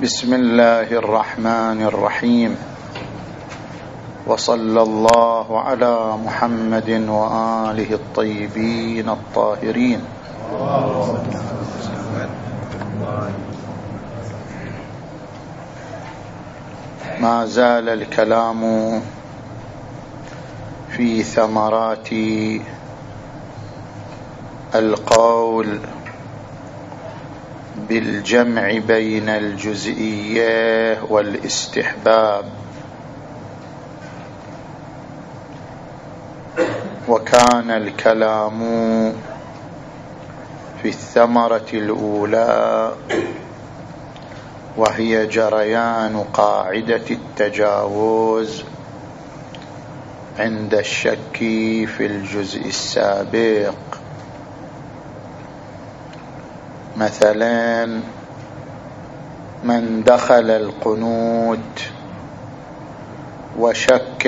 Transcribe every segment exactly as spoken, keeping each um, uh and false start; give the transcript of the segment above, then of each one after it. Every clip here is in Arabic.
بسم الله الرحمن الرحيم، وصلى الله على محمد وآله الطيبين الطاهرين. ما زال الكلام في ثمرات القول بالجمع بين الجزئية والاستحباب، وكان الكلام في الثمرة الأولى وهي جريان قاعدة التجاوز عند الشك في الجزء السابق. مثلا من دخل القنوت وشك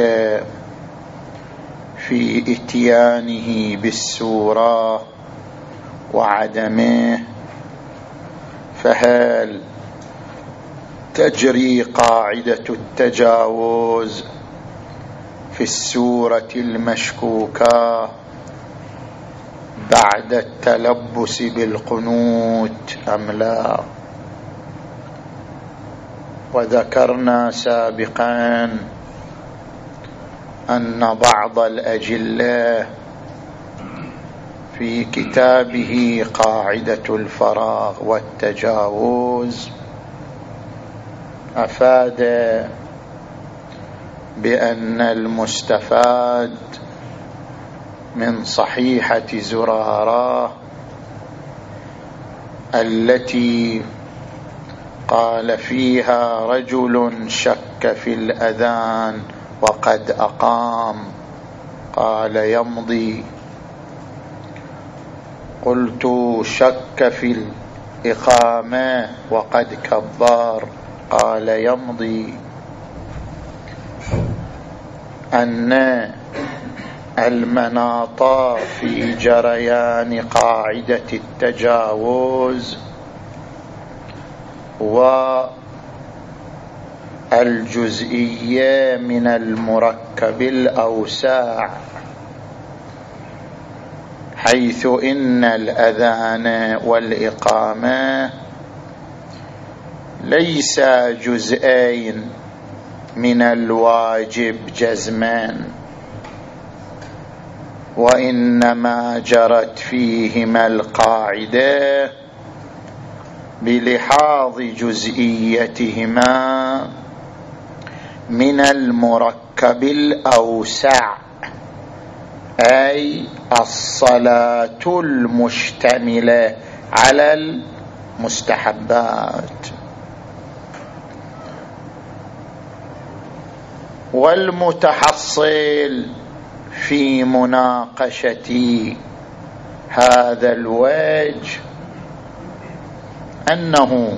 في اتيانه بالسورة وعدمه، فهل تجري قاعدة التجاوز في السورة المشكوكة بعد التلبس بالقنوت أم لا؟ وذكرنا سابقا أن بعض الأجلة في كتابه قاعدة الفراغ والتجاوز أفاد بأن المستفاد من صحيحة زرارة التي قال فيها رجل شك في الأذان وقد أقام قال يمضي، قلت شك في الإقامة وقد كبر قال يمضي، أن المناط في جريان قاعدة التجاوز والجزئية من المركب الأوسع، حيث إن الأذان والإقامة ليس جزئين من الواجب جزمان، وإنما جرت فيهما القاعدة بلحاظ جزئيتهما من المركب الأوسع، أي الصلاة المشتملة على المستحبات. والمتحصل في مناقشة هذا الوجه أنه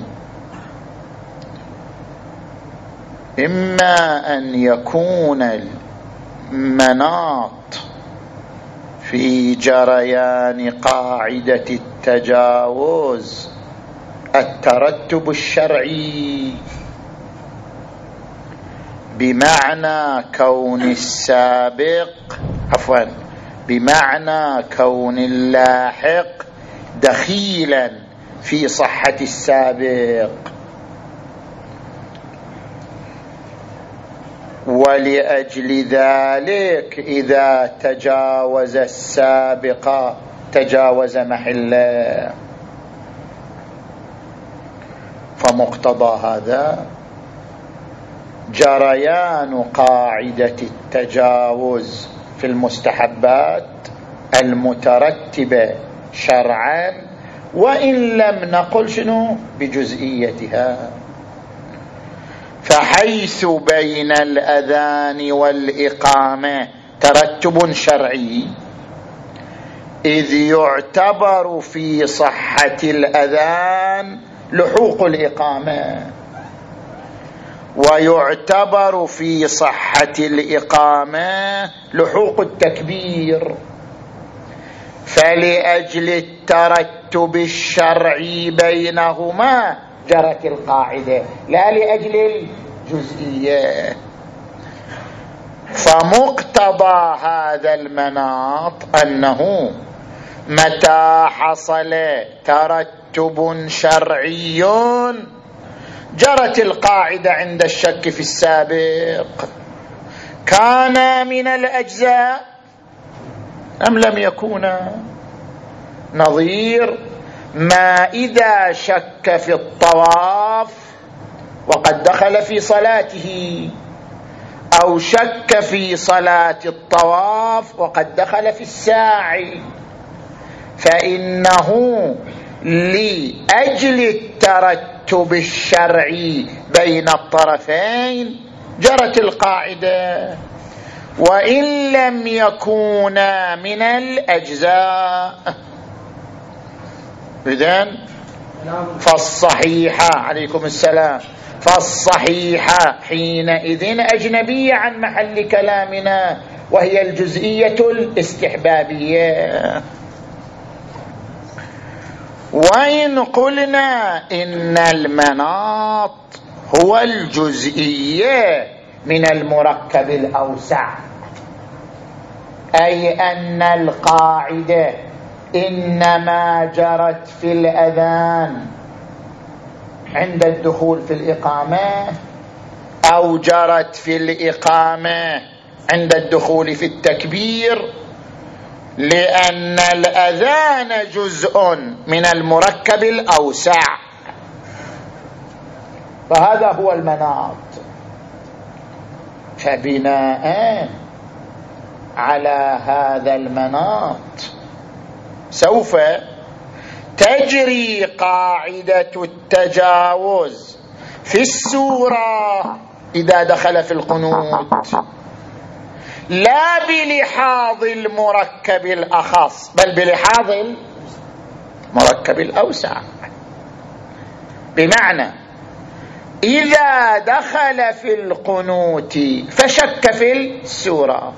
إما أن يكون المناط في جريان قاعدة التجاوز الترتب الشرعي، بمعنى كون السابق عفوا بمعنى كون اللاحق دخيلا في صحة السابق، ولأجل ذلك إذا تجاوز السابق تجاوز محله، فمقتضى هذا جريان قاعدة التجاوز في المستحبات المترتبة شرعا، وإن لم نقل شنو بجزئيتها، فحيث بين الأذان والإقامة ترتب شرعي، إذ يعتبر في صحة الأذان لحوق الإقامة، ويعتبر في صحة الإقامة لحوق التكبير، فلأجل الترتب الشرعي بينهما جرت القاعدة، لا لأجل الجزئية. فمقتضى هذا المناط أنه متى حصل ترتب شرعي جرت القاعدة عند الشك في السابق، كان من الأجزاء أم لم يكونا؟ نظير ما إذا شك في الطواف وقد دخل في صلاته، أو شك في صلاة الطواف وقد دخل في الساعي، فإنه لأجل الترتب الشرعي بين الطرفين جرت القاعدة، وإن لم يكونا من الأجزاء. إذن فالصحيحة عليكم السلام فالصحيحة حينئذ أجنبية عن محل كلامنا، وهي الجزئية الاستحبابية. وإن قلنا إن المناط هو الجزئية من المركب الأوسع، أي أن القاعدة إنما جرت في الأذان عند الدخول في الإقامة، أو جرت في الإقامة عند الدخول في التكبير، لأن الأذان جزء من المركب الأوسع، فهذا هو المناط. فبناء على هذا المناط سوف تجري قاعدة التجاوز في السورة إذا دخل في القنوت، لا بلحاظ المركب الأخص بل بلحاظ المركب الأوسع. بمعنى إذا دخل في القنوت فشك في السورة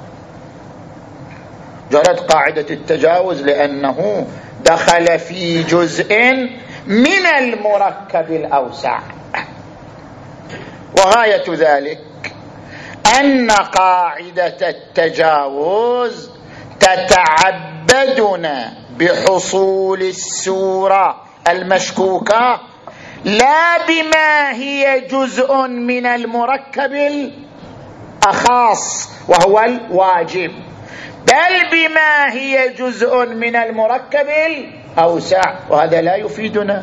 جرت قاعدة التجاوز، لأنه دخل في جزء من المركب الأوسع. وغاية ذلك أن قاعدة التجاوز تتعبدنا بحصول السورة المشكوكة، لا بما هي جزء من المركب الأخص وهو الواجب، بل بما هي جزء من المركب الأوسع، وهذا لا يفيدنا.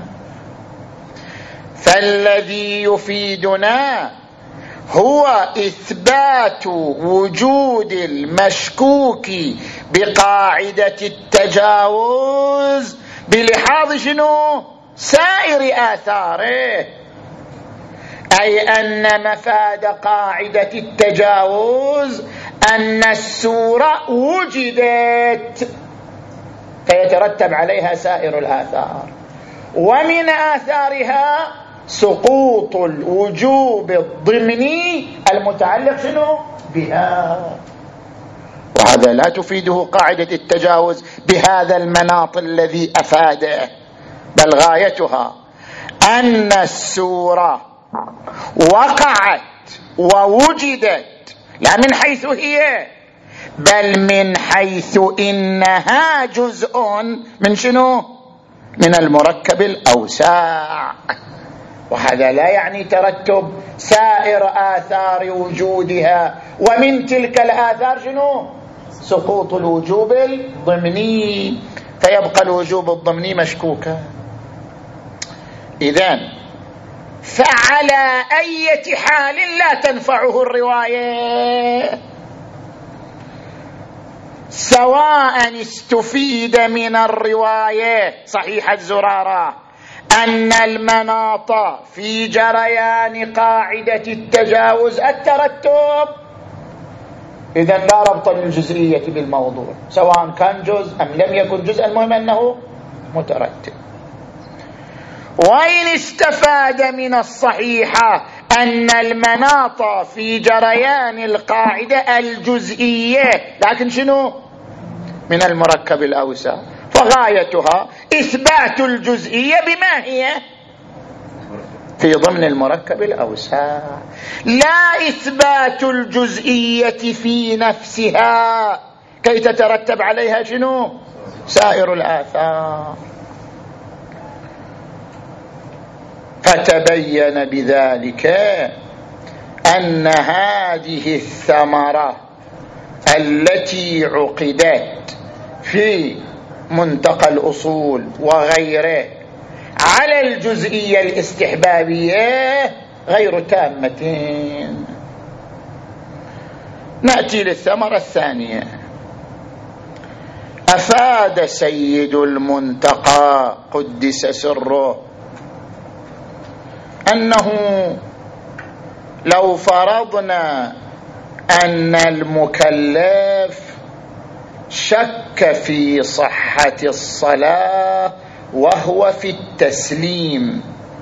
فالذي يفيدنا هو إثبات وجود المشكوك بقاعدة التجاوز بلحاظ شنو؟ سائر آثاره، أي أن مفاد قاعدة التجاوز أن السورة وجدت فيترتب عليها سائر الآثار، ومن آثارها سقوط الوجوب الضمني المتعلق شنو؟ بها. وهذا لا تفيده قاعدة التجاوز بهذا المناط الذي أفاده، بل غايتها أن السورة وقعت ووجدت لا من حيث هي بل من حيث إنها جزء من شنو؟ من المركب الأوسع. وهذا لا يعني ترتب سائر آثار وجودها، ومن تلك الآثار شنو؟ سقوط الوجوب الضمني، فيبقى الوجوب الضمني مشكوكا. إذن فعلى أي حال لا تنفعه الرواية، سواء استفيد من الرواية صحيح الزرارة أن المناط في جريان قاعدة التجاوز الترتب، إذن لا ربط للجزئية بالموضوع سواء كان جزء أم لم يكن جزء، المهم أنه مترتب. وإن استفاد من الصحيحة أن المناط في جريان القاعدة الجزئية لكن شنو؟ من المركب الأوسع، فغايتها إثبات الجزئية بما هي في ضمن المركب الأوسع. لا إثبات الجزئية في نفسها كي تترتب عليها شنو؟ سائر الآثار. فتبين بذلك أن هذه الثمرة التي عقدت في منتقى الأصول وغيره على الجزئية الاستحبابية غير تامتين. نأتي للثمرة الثانية. أفاد سيد المنتقى قدس سره أنه لو فرضنا أن المكلف شك في صحة الصلاة وهو في التسليم،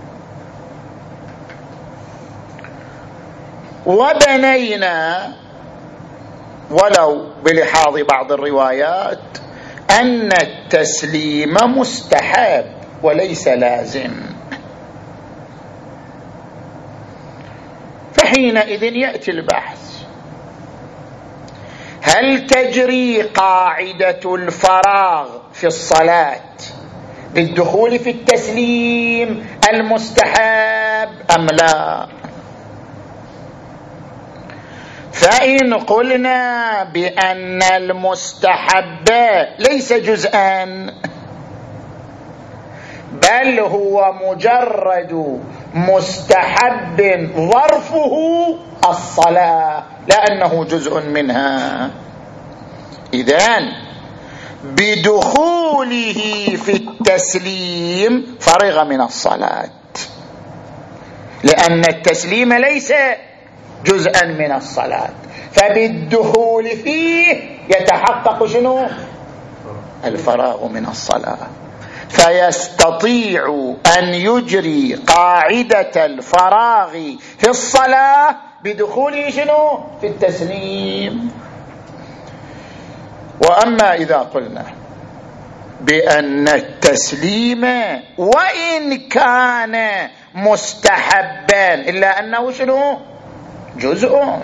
وبنينا ولو بلحاظ بعض الروايات أن التسليم مستحب وليس لازم، فحينئذ يأتي البحث: هل تجري قاعدة الفراغ في الصلاة بالدخول في التسليم المستحب أم لا؟ فإن قلنا بأن المستحب ليس جزءا بل هو مجرد مستحب ظرفه الصلاة لأنه جزء منها، إذن بدخوله في التسليم فرغ من الصلاة، لأن التسليم ليس جزءا من الصلاة، فبالدخول فيه يتحقق شنو؟ الفراغ من الصلاة، فيستطيع أن يجري قاعدة الفراغ في الصلاة بدخوله شنو؟ في التسليم. وأما إذا قلنا بأن التسليم وإن كان مستحبا إلا أنه شنو؟ جزء،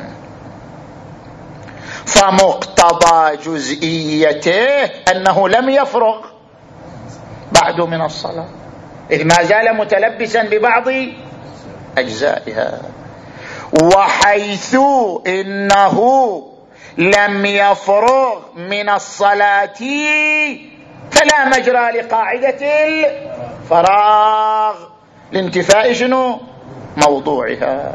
فمقتضى جزئيته أنه لم يفرغ بعد من الصلاة، إذ ما زال متلبسا ببعض أجزائها، وحيث إنه لم يفرغ من الصلاة فلا مجرى لقاعدة الفراغ لانتفاء شنو؟ موضوعها.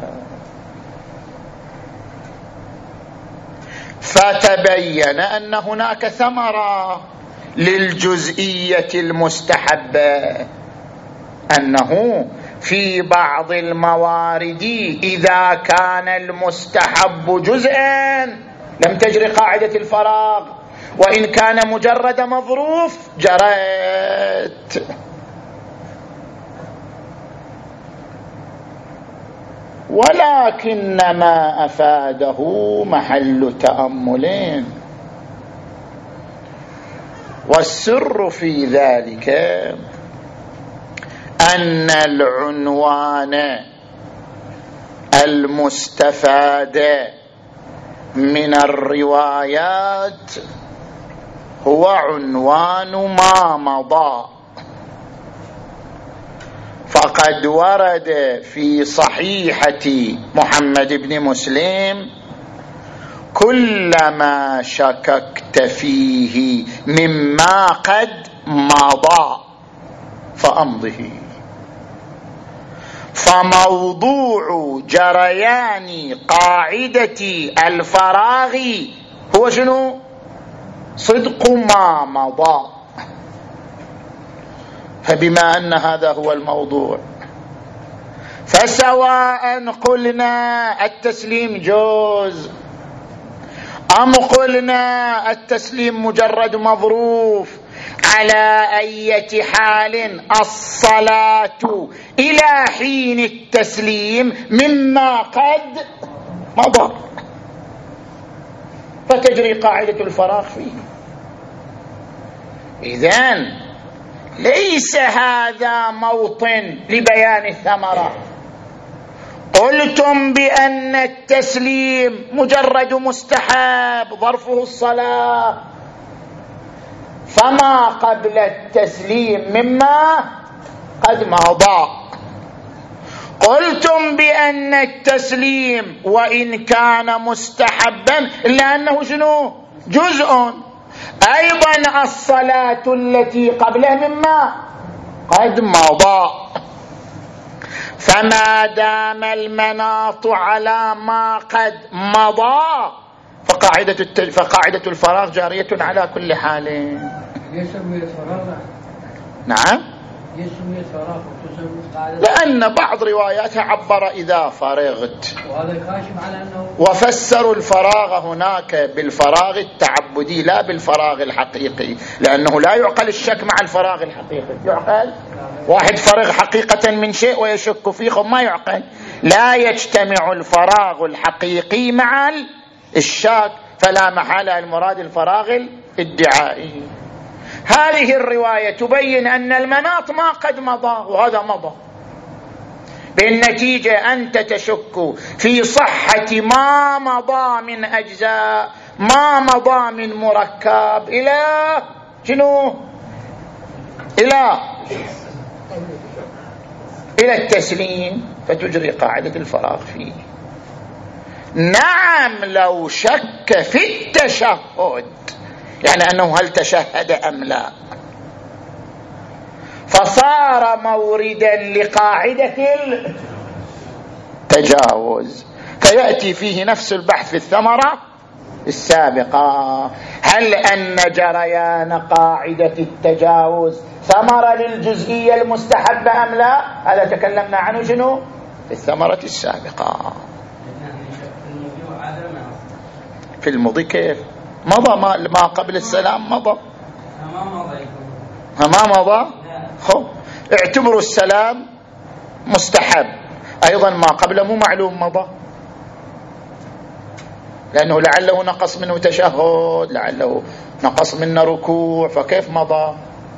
فتبين أن هناك ثمرة للجزئية المستحبة، أنه في بعض الموارد إذا كان المستحب جزءا لم تجري قاعدة الفراغ، وإن كان مجرد مظروف جرت. ولكن ما أفاده محل تأمل، والسر في ذلك أن العنوان المستفاد من الروايات هو عنوان ما مضى، فقد ورد في صحيحة محمد بن مسلم: كلما شككت فيه مما قد مضى فأمضه. فموضوع جريان قاعدة الفراغ هو شنو؟ صدق ما مضى. فبما أن هذا هو الموضوع، فسواء قلنا التسليم جوز أم قلنا التسليم مجرد مظروف، على أي حال الصلاة إلى حين التسليم مما قد مضى، فتجري قاعدة الفراغ فيه. إذن ليس هذا موطن لبيان الثمرة، قلتم بأن التسليم مجرد مستحب ظرفه الصلاة، فما قبل التسليم مما قد مضى. قلتم بأن التسليم وإن كان مستحبا إلا أنه شنو؟ جزء. أيضا الصلاة التي قبله مما قد مضى. فما دام المناط على ما قد مضى فقاعدة, التل... فقاعدة الفراغ جارية على كل حال. يسمي الفراغ نعم، يسمي الفراغ لأن بعض رواياتها عبر إذا فرغت، وهذا كاشف على أنه وفسروا الفراغ هناك بالفراغ التعبدي لا بالفراغ الحقيقي، لأنه لا يعقل الشك مع الفراغ الحقيقي. يعقل واحد فرغ حقيقة من شيء ويشك فيه، ما يعقل. لا يجتمع الفراغ الحقيقي مع الشك، فلا محالة المراد الفراغ الادعائي. هذه الرواية تبين أن المناط ما قد مضى وهذا مضى، بالنتيجة أنت تشك في صحة ما مضى من أجزاء، ما مضى من مركب إلى شنو؟ إلى إلى التسليم، فتجري قاعدة الفراغ فيه. نعم لو شك في التشهد، يعني أنه هل تشهد أم لا، فصار موردا لقاعدة التجاوز، فيأتي فيه نفس البحث في الثمرة السابقة. هل أن جريان قاعدة التجاوز ثمرة للجزئية المستحبة أم لا؟ هذا تكلمنا عنه شنو في الثمرة السابقة. في المضي كيف مضى؟ ما, ما قبل السلام مضى، ما مضى. خب اعتبروا السلام مستحب، أيضا ما قبله مو معلوم مضى، لأنه لعله نقص منه تشهد، لعله نقص منه ركوع، فكيف مضى؟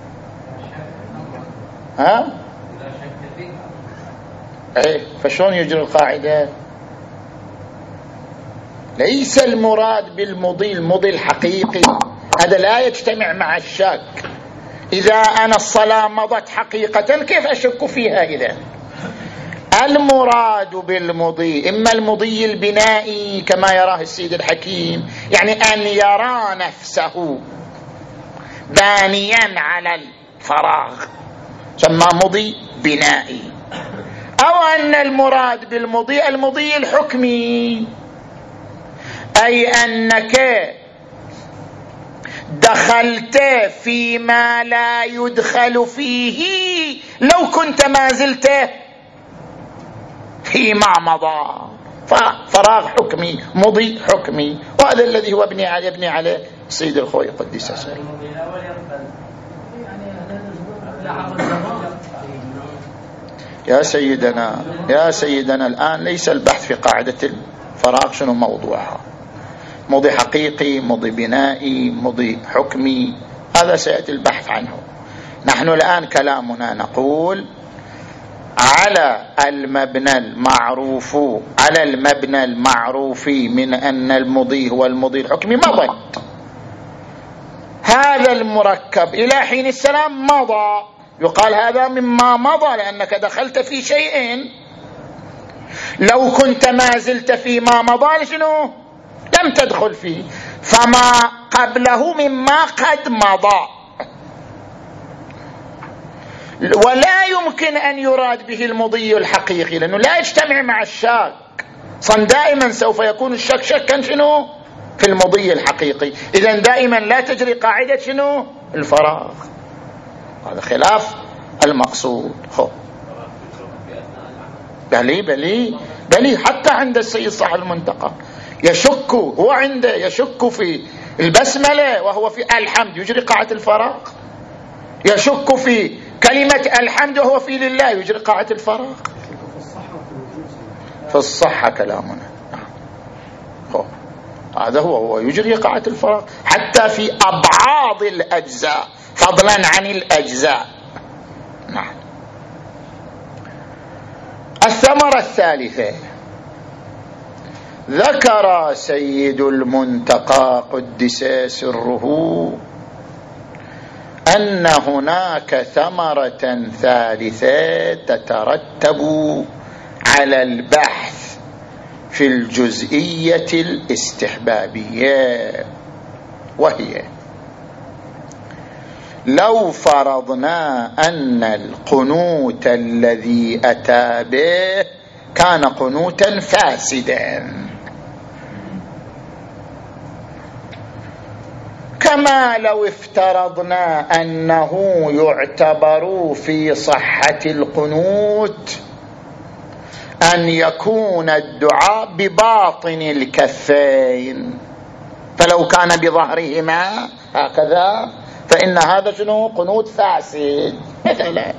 ها؟ ايه، فشون يجري القاعدة؟ ليس المراد بالمضي المضي الحقيقي، هذا لا يجتمع مع الشك. إذا أنا الصلاة مضت حقيقة كيف أشك فيها؟ إذا المراد بالمضي إما المضي البنائي كما يراه السيد الحكيم، يعني أن يرى نفسه بانيا على الفراغ، سمى مضي بنائي. أو أن المراد بالمضي المضي الحكمي، أي أنك دخلت فيما لا يدخل فيه لو كنت ما زلت فيما مضى، ففراغ حكمي مضي حكمي. وهذا الذي هو ابني عليه ابني عليه سيد الخوي قدس سره. يا سيدنا يا سيدنا الآن ليس البحث في قاعدة الفراغ شنو موضوعها، مضي حقيقي، مضي بنائي، مضي حكمي، هذا سيأتي البحث عنه. نحن الآن كلامنا نقول على المبنى المعروف، على المبنى المعروف من أن المضي هو المضي الحكمي مضت. هذا المركب إلى حين السلام مضى، يقال هذا مما مضى لأنك دخلت في شيء لو كنت ما زلت فيما مضى شنو لم تدخل فيه، فما قبله مما قد مضى. ولا يمكن أن يراد به المضي الحقيقي لأنه لا يجتمع مع الشك، صن دائما سوف يكون الشك شكا شنو في المضي الحقيقي، إذن دائما لا تجري قاعدة شنو الفراغ، هذا خلاف المقصود. خب بلي بلي بلي حتى عند السيد صاحب المنتقى يشك، هو عنده يشك في البسملة وهو في الحمد يجري قاعدة الفراغ، يشك في كلمة الحمد وهو في لله يجري قاعدة الفراغ. في الصحة كلامنا خب هذا هو هو يجري قاعدة الفراغ حتى في أبعاض الأجزاء فضلا عن الأجزاء. نعم. الثالث الثمرة الثالثة، ذكر سيد المنتقى قدس سره أن هناك ثمرة ثالثة تترتب على البحث في الجزئية الاستحبابية، وهي لو فرضنا أن القنوت الذي أتى به كان قنوتا فاسدا، كما لو افترضنا أنه يعتبر في صحة القنوت أن يكون الدعاء بباطن الكفين، فلو كان بظهرهما هكذا فإن هذا شنو؟ قنوت فاسد مثلا.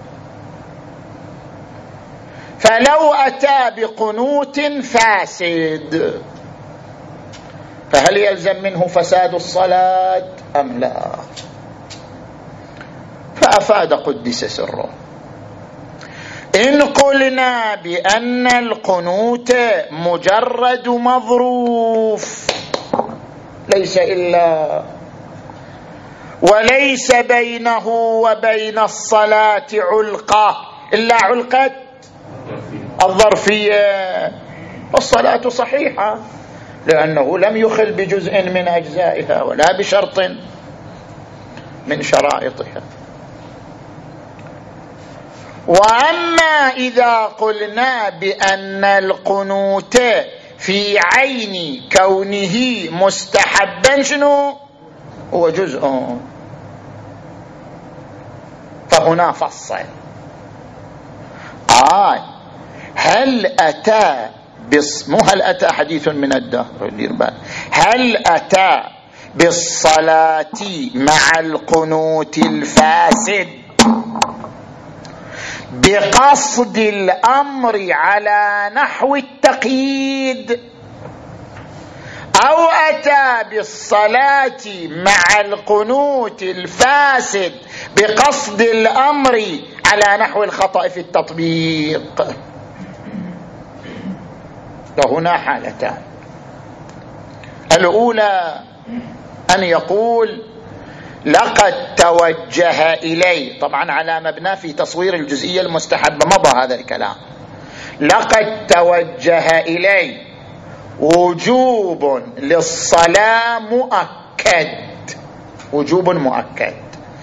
فلو أتى بقنوت فاسد فهل يلزم منه فساد الصلاة أم لا؟ فأفاد قدس سره إن قلنا بأن القنوت مجرد مظروف ليس إلا وليس بينه وبين الصلاة علقة إلا علقة الظرفية، والصلاة صحيحة لأنه لم يخل بجزء من أجزائها ولا بشرط من شرائطها. وأما إذا قلنا بأن القنوت في عين كونه مستحبا شنو هو جزء، فهنا فصل آه هل أتى بص... مو هل أتى حديث من الدهر، هل أتى بالصلاة مع القنوت الفاسد بقصد الأمر على نحو التقييد، أو أتى بالصلاة مع القنوت الفاسد بقصد الأمر على نحو الخطأ في التطبيق. فهنا حالتان، الأولى أن يقول لقد توجه إلي، طبعا على مبنى في تصوير الجزئية المستحبة مضى هذا الكلام، لقد توجه إلي وجوب للصلاة مؤكد، وجوب مؤكد،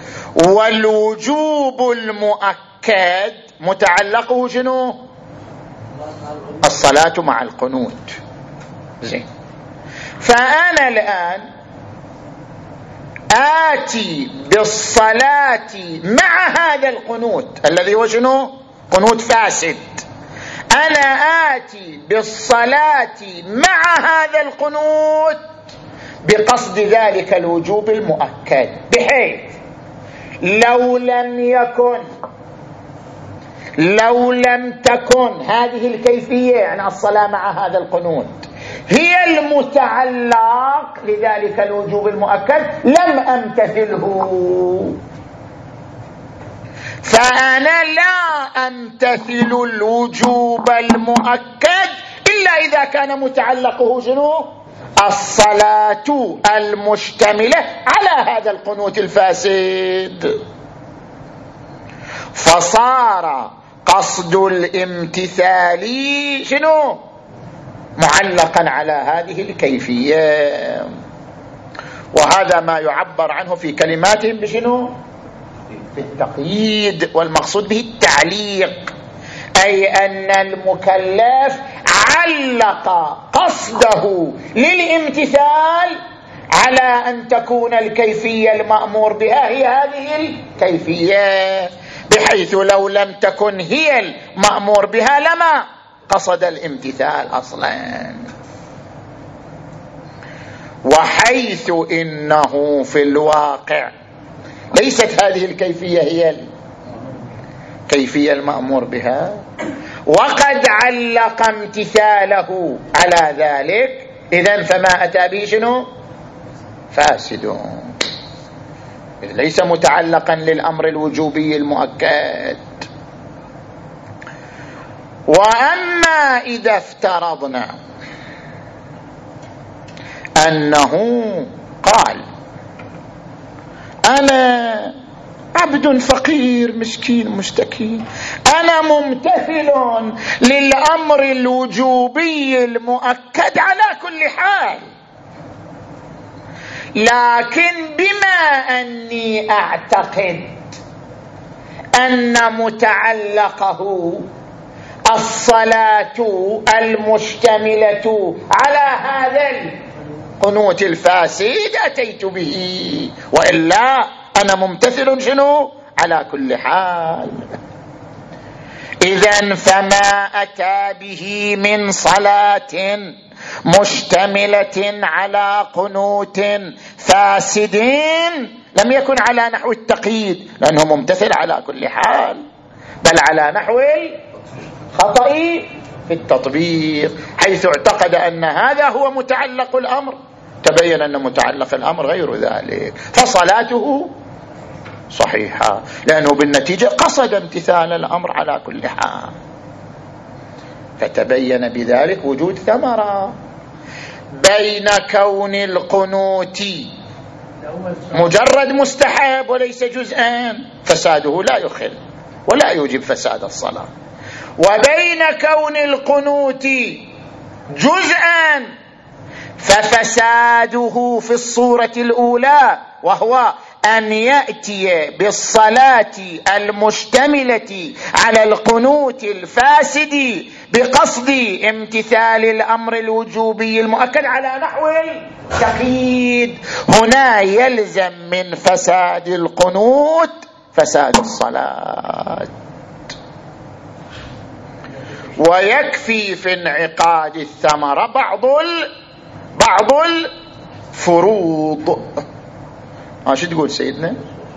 والوجوب المؤكد متعلقه شنو؟ الصلاة مع القنوت. زين، فأنا الآن آتي بالصلاة مع هذا القنوت الذي هو شنو؟ قنوت فاسد. أنا آتي بالصلاة مع هذا القنوت بقصد ذلك الوجوب المؤكد، بحيث لو لم يكن لو لم تكن هذه الكيفية يعني الصلاة مع هذا القنوت هي المتعلق لذلك الوجوب المؤكد لم أمتثله، فأنا لا أمتثل الوجوب المؤكد إلا إذا كان متعلقه شنو؟ الصلاة المشتملة على هذا القنوت الفاسد، فصار قصد الامتثال شنو؟ معلقا على هذه الكيفية. وهذا ما يعبر عنه في كلماتهم بشنو؟ بالتقييد، والمقصود به التعليق، أي أن المكلف علق قصده للامتثال على أن تكون الكيفية المأمور بها هي هذه الكيفية، بحيث لو لم تكن هي المأمور بها لما قصد الامتثال أصلا. وحيث إنه في الواقع ليست هذه الكيفية هي الكيفية المأمور بها، وقد علق امتثاله على ذلك، إذن فما أتى به شنو؟ فاسد، ليس متعلقا للأمر الوجوبي المؤكد. وأما إذا افترضنا أنه قال أنا عبد فقير مسكين مستكين، أنا ممتثل للأمر الوجوبي المؤكد على كل حال، لكن بما أني أعتقد أن متعلقه الصلاة المشتملة على هذا القنوت الفاسد أتيت به، وإلا أنا ممتثل شنو على كل حال. إذن فما أتى به من صلاة مشتملة على قنوت فاسد لم يكن على نحو التقييد، لأنه ممتثل على كل حال، بل على نحو الخطأ في التطبيق، حيث اعتقد أن هذا هو متعلق الأمر، تبين أن متعلق الأمر غير ذلك، فصلاته صحيحة، لأنه بالنتيجة قصد امتثال الأمر على كل حال. فتبين بذلك وجود ثمرة بين كون القنوت مجرد مستحب وليس جزءا فساده لا يخل ولا يوجب فساد الصلاة، وبين كون القنوت جزءا ففساده في الصورة الأولى، وهو أن يأتي بالصلاة المشتملة على القنوت الفاسد بقصد امتثال الأمر الوجوبي المؤكد على نحو التقييد، هنا يلزم من فساد القنوت فساد الصلاة. ويكفي في انعقاد الثمرة بعض ال... بعض الفروض. ها شو تقول سيدنا؟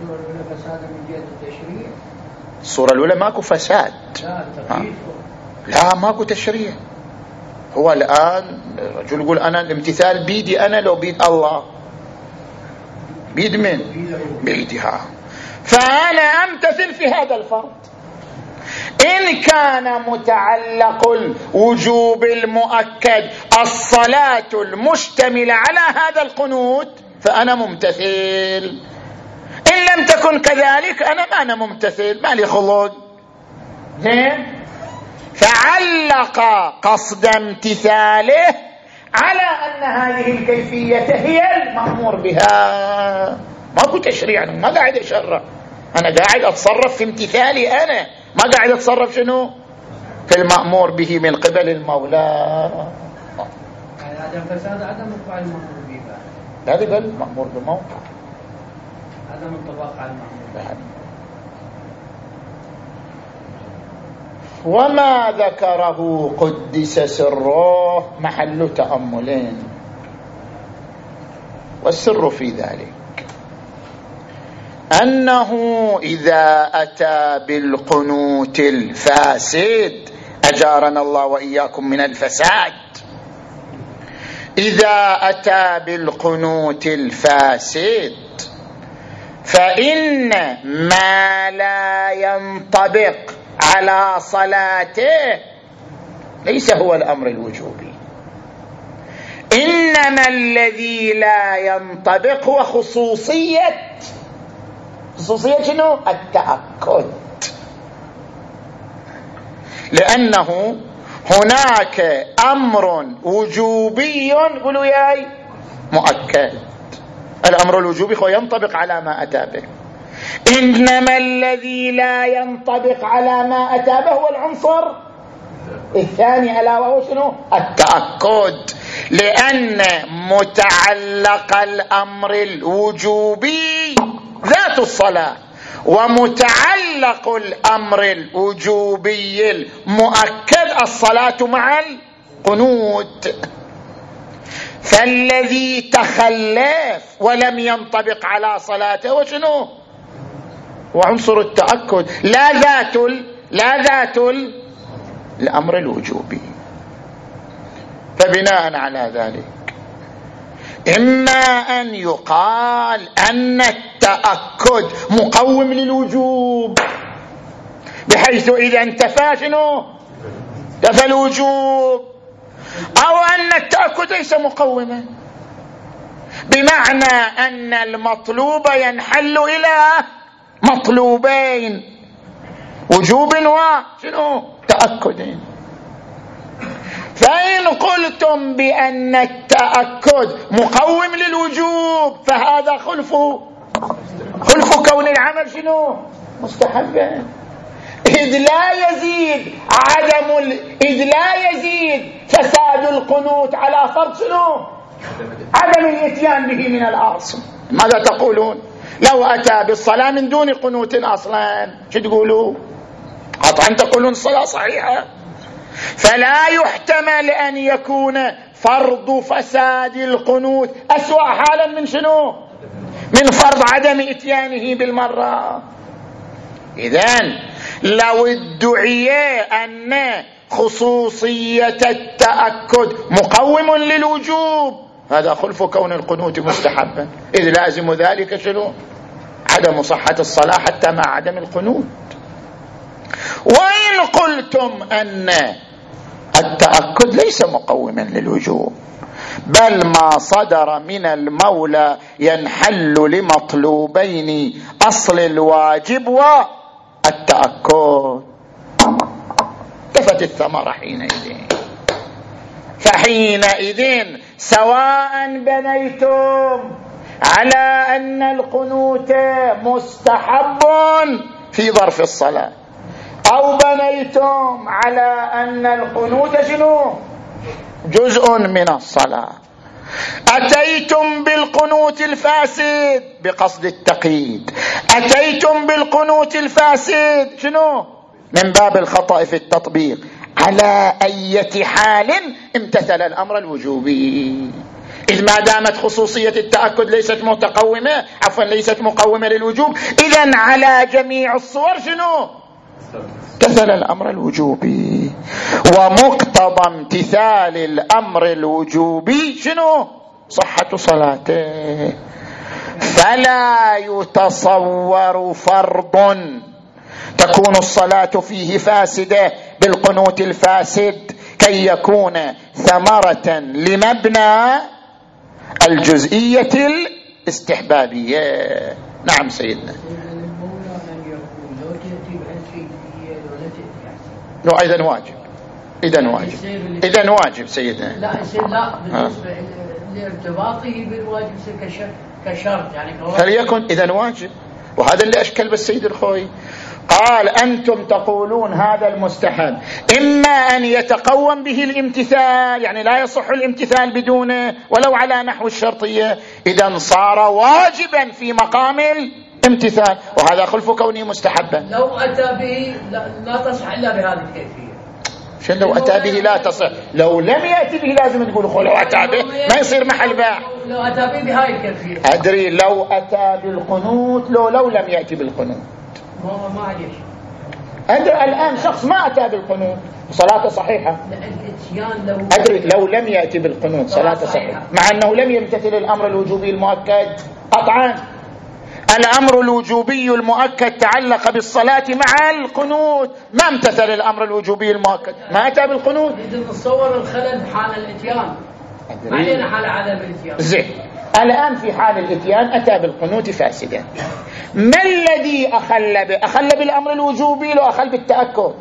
الصورة الأولى ماكو فساد، لا ماكو تشريع. هو الآن رجل يقول أنا الامتثال بيدي أنا لو بيد الله، بيد من؟ بيدها، فأنا أمتثل في هذا الفرض. إن كان متعلق الوجوب المؤكد الصلاة المشتملة على هذا القنوت فأنا ممتثل، إن لم تكن كذلك أنا ما أنا ممتثل، ما لي خلق. فعلق قصد امتثاله على أن هذه الكيفية هي المأمور بها، ماكو تشريع، ما قاعد أشرع، أنا قاعد أتصرف في امتثالي، أنا ما قاعد أتصرف شنو في المأمور به من قبل المولى. هذا فساد عدم وقوع المأمور به، هذا قال مأمور بموقع عدم الطباق على المأمور. وما ذكره قدس سره محل تأملين، والسر في ذلك أنه إذا أتى بالقنوت الفاسد، أجارنا الله وإياكم من الفساد، إذا أتى بالقنوت الفاسد فإن ما لا ينطبق على صلاته ليس هو الأمر الوجوبي، إنما الذي لا ينطبق هو خصوصية خصوصية شنو؟ التأكد، لأنه هناك أمر وجوبي قولوا ياي مؤكد، الأمر الوجوبي هو ينطبق على ما أتى به، إنما الذي لا ينطبق على ما أتى به هو العنصر الثاني ألا وهو شنو؟ التأكد، لأن متعلق الأمر الوجوبي ذات الصلاة، ومتعلق الأمر الوجوبي المؤكد الصلاة مع القنوت، فالذي تخلف ولم ينطبق على صلاته وشنو؟ وعنصر التأكد، لا ذات لا ذات الأمر الوجوبي. فبناء على ذلك إما أن يقال أن التأكد مقوم للوجوب، بحيث إذا انتفى شنو نفى الوجوب، أو أن التأكد ليس مقوما، بمعنى أن المطلوب ينحل إلى مطلوبين، وجوب وشنو تأكد. فإن قلتم بأن التأكد مقوم للوجوب فهذا خلف خلف كون العمل شنو مستحبا، إذ لا يزيد عدم ال... إذ لا يزيد فساد القنوت على فرض شنو عدم الاتيان به من الأصل. ماذا تقولون لو أتى بالصلاة من دون قنوت أصلا؟ شو تقولوا؟ قطعا تقولون الصلاة صحيحة. فلا يحتمل أن يكون فرض فساد القنوت أسوأ حالا من شنو من فرض عدم اتيانه بالمرة. إذن لو ادعي أن خصوصية التأكد مقوم للوجوب هذا خلف كون القنوت مستحبا، إذ لازم ذلك شنو عدم صحة الصلاة حتى مع عدم القنوت. وإن قلتم أن التأكد ليس مقوما للوجوب بل ما صدر من المولى ينحل لمطلوبين أصل الواجب والتأكد، كفت الثمرة حينئذ. فحينئذ سواء بنيتم على أن القنوت مستحب في ظرف الصلاة أو بنيتم على أن القنوت شنو جزء من الصلاة، أتيتم بالقنوت الفاسد بقصد التقييد، أتيتم بالقنوت الفاسد شنو من باب الخطأ في التطبيق، على أي حال امتثل الأمر الوجوبي، إذ ما دامت خصوصية التأكد ليست متقومة عفوا ليست مقومة للوجوب، إذن على جميع الصور شنو امتثل الأمر الوجوبي. ومقتضى امتثال الأمر الوجوبي شنو صحة صلاته. فلا يتصور فرض تكون الصلاة فيه فاسدة بالقنوت الفاسد كي يكون ثمرة لمبنى الجزئية الاستحبابية. نعم سيدنا. لو إذن واجب إذن واجب إذن واجب سيدنا. لا يصير لا بالنسبة لارتباطه بالواجب يصير كشرط يعني فليكن إذن واجب. وهذا اللي أشكل بالسيد الخوي، قال أنتم تقولون هذا المستحب إما أن يتقوم به الامتثال يعني لا يصح الامتثال بدونه ولو على نحو الشرطية، إذن صار واجبا في مقام الامتثال، وهذا خلف كونه مستحبا. لو أتى به لا, لا تصح إلا بهذه الكيفية. شنو لو أتى به لا تصح؟ لو لم يأتي به لازم تقول خلو أتى به ما يصير محل باع. لو أتى به بهذه الكيفية أدري لو أتى بالقنوت لو لو لم يأتي بالقنوت ما ما عليش. أدري الآن شخص ما أتى بالقنوت صلاته صحيحة. لو أدري لو لم يأتي بالقنوت صلاته صحيحة مع أنه لم يمتثل الأمر الوجوبي المؤكد قطعا. الأمر الوجوبي المؤكد تعلق بالصلاة مع القنوت، ما امتثل الأمر الوجوبي المؤكد ما أتى بالقنوت. إذا نتصور الخلل بحال الاتيان ما علينا حال عدم الاتيان. زين الآن في حال الاتيان أتى بالقنوت فاسدا، ما الذي أخل به؟ أخل بالأمر الوجوبي لو أخل بالتأكد؟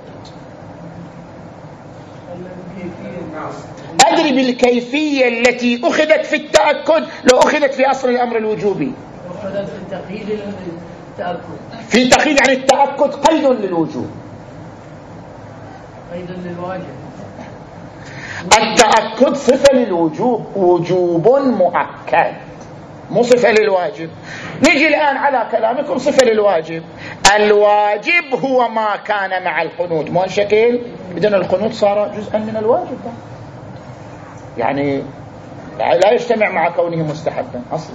أدري بالكيفية التي أخذت في التأكد لو أخذت في أصل الأمر الوجوبي. أخذت في تقييد التأكد في تقييد يعني التأكد قيد للوجوب قيد للواجب. التأكد صفة للوجوب، وجوب مؤكد مو صفة للواجب. نجي الآن على كلامكم صفة للواجب. الواجب هو ما كان مع القنوت مو الشكل، إذن القنوت صار جزءا من الواجب ده. يعني لا يجتمع مع كونه مستحبا أصلا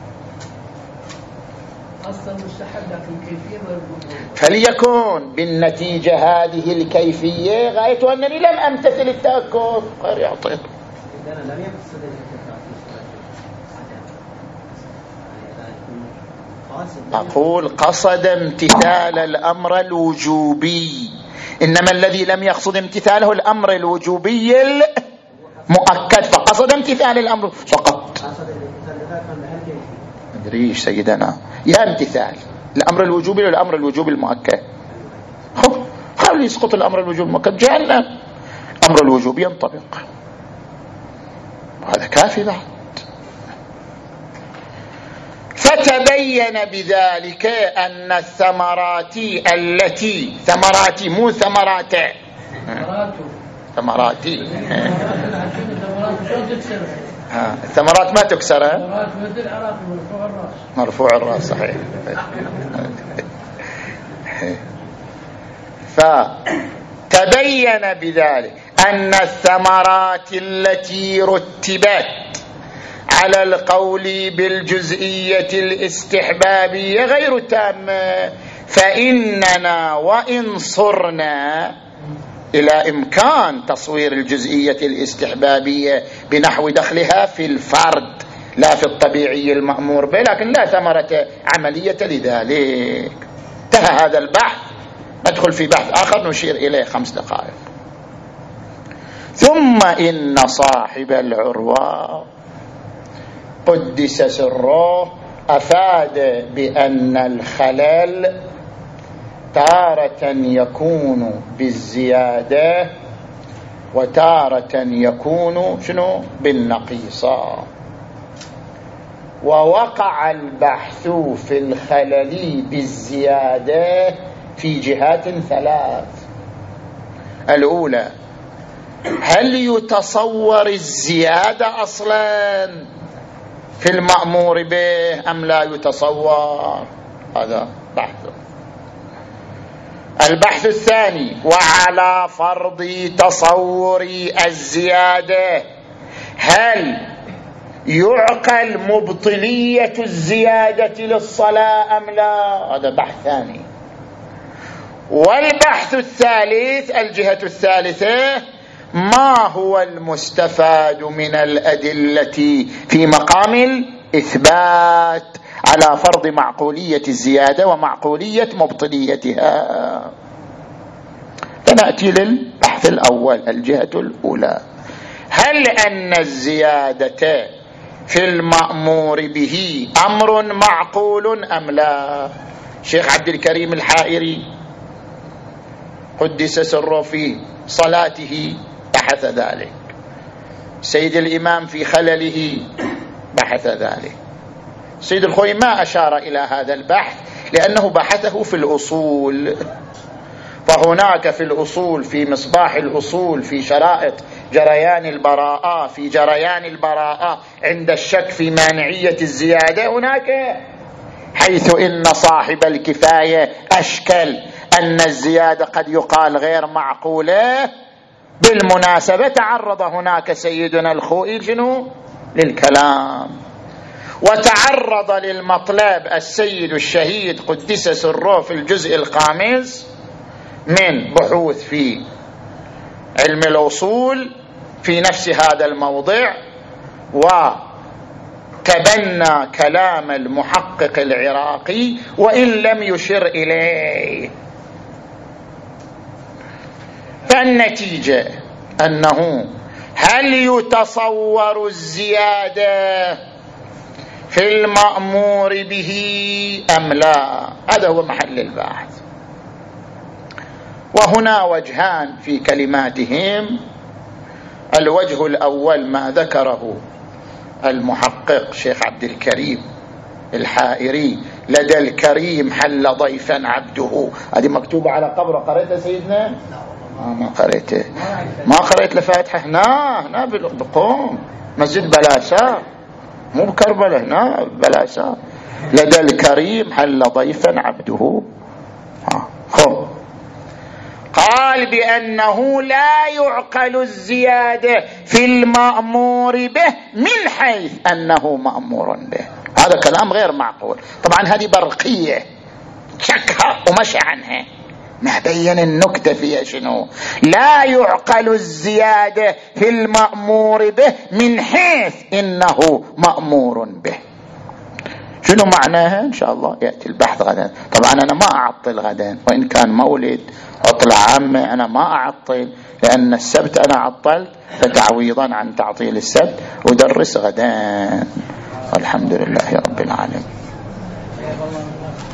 أصلا مستحب لكن كيفية فليكن بالنتيجة هذه الكيفية غاية أنني لم أمتثل التأكد خير يعطيك. أقول قصد امتثال الأمر الوجوبي إنما الذي لم يقصد امتثاله الأمر الوجوبي المؤكد، فقصد امتثال الأمر فقط. أدريش سيدنا يا امتثال الأمر الوجوبي للأمر الوجوبي المؤكد. خلي يسقط الأمر الوجوبي المؤكد جعلنا أمر الوجوبي ينطبق، هذا كافي بعد. فتبين بذلك أن الثمرات التي ثمرات مو ثمرات ثمراتي الثمرات ما تكسرها، مرفوع الرأس صحيح. فتبين بذلك أن الثمرات التي رتبت على القول بالجزئية الاستحبابية غير تامة، فإننا وإن صرنا إلى إمكان تصوير الجزئية الاستحبابية بنحو دخلها في الفرد لا في الطبيعي المأمور به، لكن لا ثمرة عملية لذلك. انتهى هذا البحث، ندخل في بحث آخر نشير إليه خمس دقائق. ثم إن صاحب العروة قدس سره أفاد بأن الخلل تارة يكون بالزيادة وتارة يكون شنو بالنقيصة، ووقع البحث في الخلل بالزيادة في جهات ثلاث. الأولى، هل يتصور الزيادة أصلا في المأمور به أم لا يتصور؟ هذا بحث. البحث الثاني، وعلى فرض تصور الزيادة هل يعقل مبطلية الزيادة للصلاة أم لا؟ هذا بحث ثاني. والبحث الثالث، الجهة الثالثة، ما هو المستفاد من الأدلة في مقام الإثبات على فرض معقولية الزيادة ومعقولية مبطليتها. فنأتي للبحث الأول، الجهة الأولى، هل أن الزيادة في المأمور به أمر معقول أم لا؟ شيخ عبد الكريم الحائري قدس سره في صلاته بحث ذلك، سيد الإمام في خلله بحث ذلك. سيد الخوي ما أشار إلى هذا البحث لأنه بحثه في الأصول، فهناك في الأصول في مصباح الأصول في شرائط جريان البراءة في جريان البراءة عند الشك في مانعية الزيادة، هناك حيث إن صاحب الكفاية أشكل أن الزيادة قد يقال غير معقولة. بالمناسبة تعرض هناك سيدنا الخوئي شنو للكلام، وتعرض للمطلب السيد الشهيد قدس سره في الجزء الخامس من بحوث في علم الأصول في نفس هذا الموضع، وتبنى كلام المحقق العراقي وإن لم يشر إليه. فالنتيجة أنه هل يتصور الزيادة في المأمور به أم لا؟ هذا هو محل البحث. وهنا وجهان في كلماتهم. الوجه الأول ما ذكره المحقق شيخ عبد الكريم الحائري، لدى الكريم حل ضيفا عبده. هذه مكتوبة على قبر، قريتها سيدنا؟ ما قريته، ما قريت لفاتحة هنا هنا بقوم مسجد بلاسا، مو بكربلة، هنا بلاسا. لدى الكريم حل ضيفا عبده. خب قال بأنه لا يعقل الزيادة في المأمور به من حيث أنه مأمور به. هذا كلام غير معقول. طبعا هذه برقية شكها ومشى عنها، ما بين النكتة فيها شنو. لا يعقل الزيادة في المأمور به من حيث إنه مأمور به. شنو معناها إن شاء الله يأتي البحث غدا. طبعا أنا ما أعطل غدا، وإن كان مولد عطلة عامة أنا ما أعطل، لأن السبت أنا عطلت فتعويضا عن تعطيل السبت أدرس غدا. والحمد لله رب العالمين.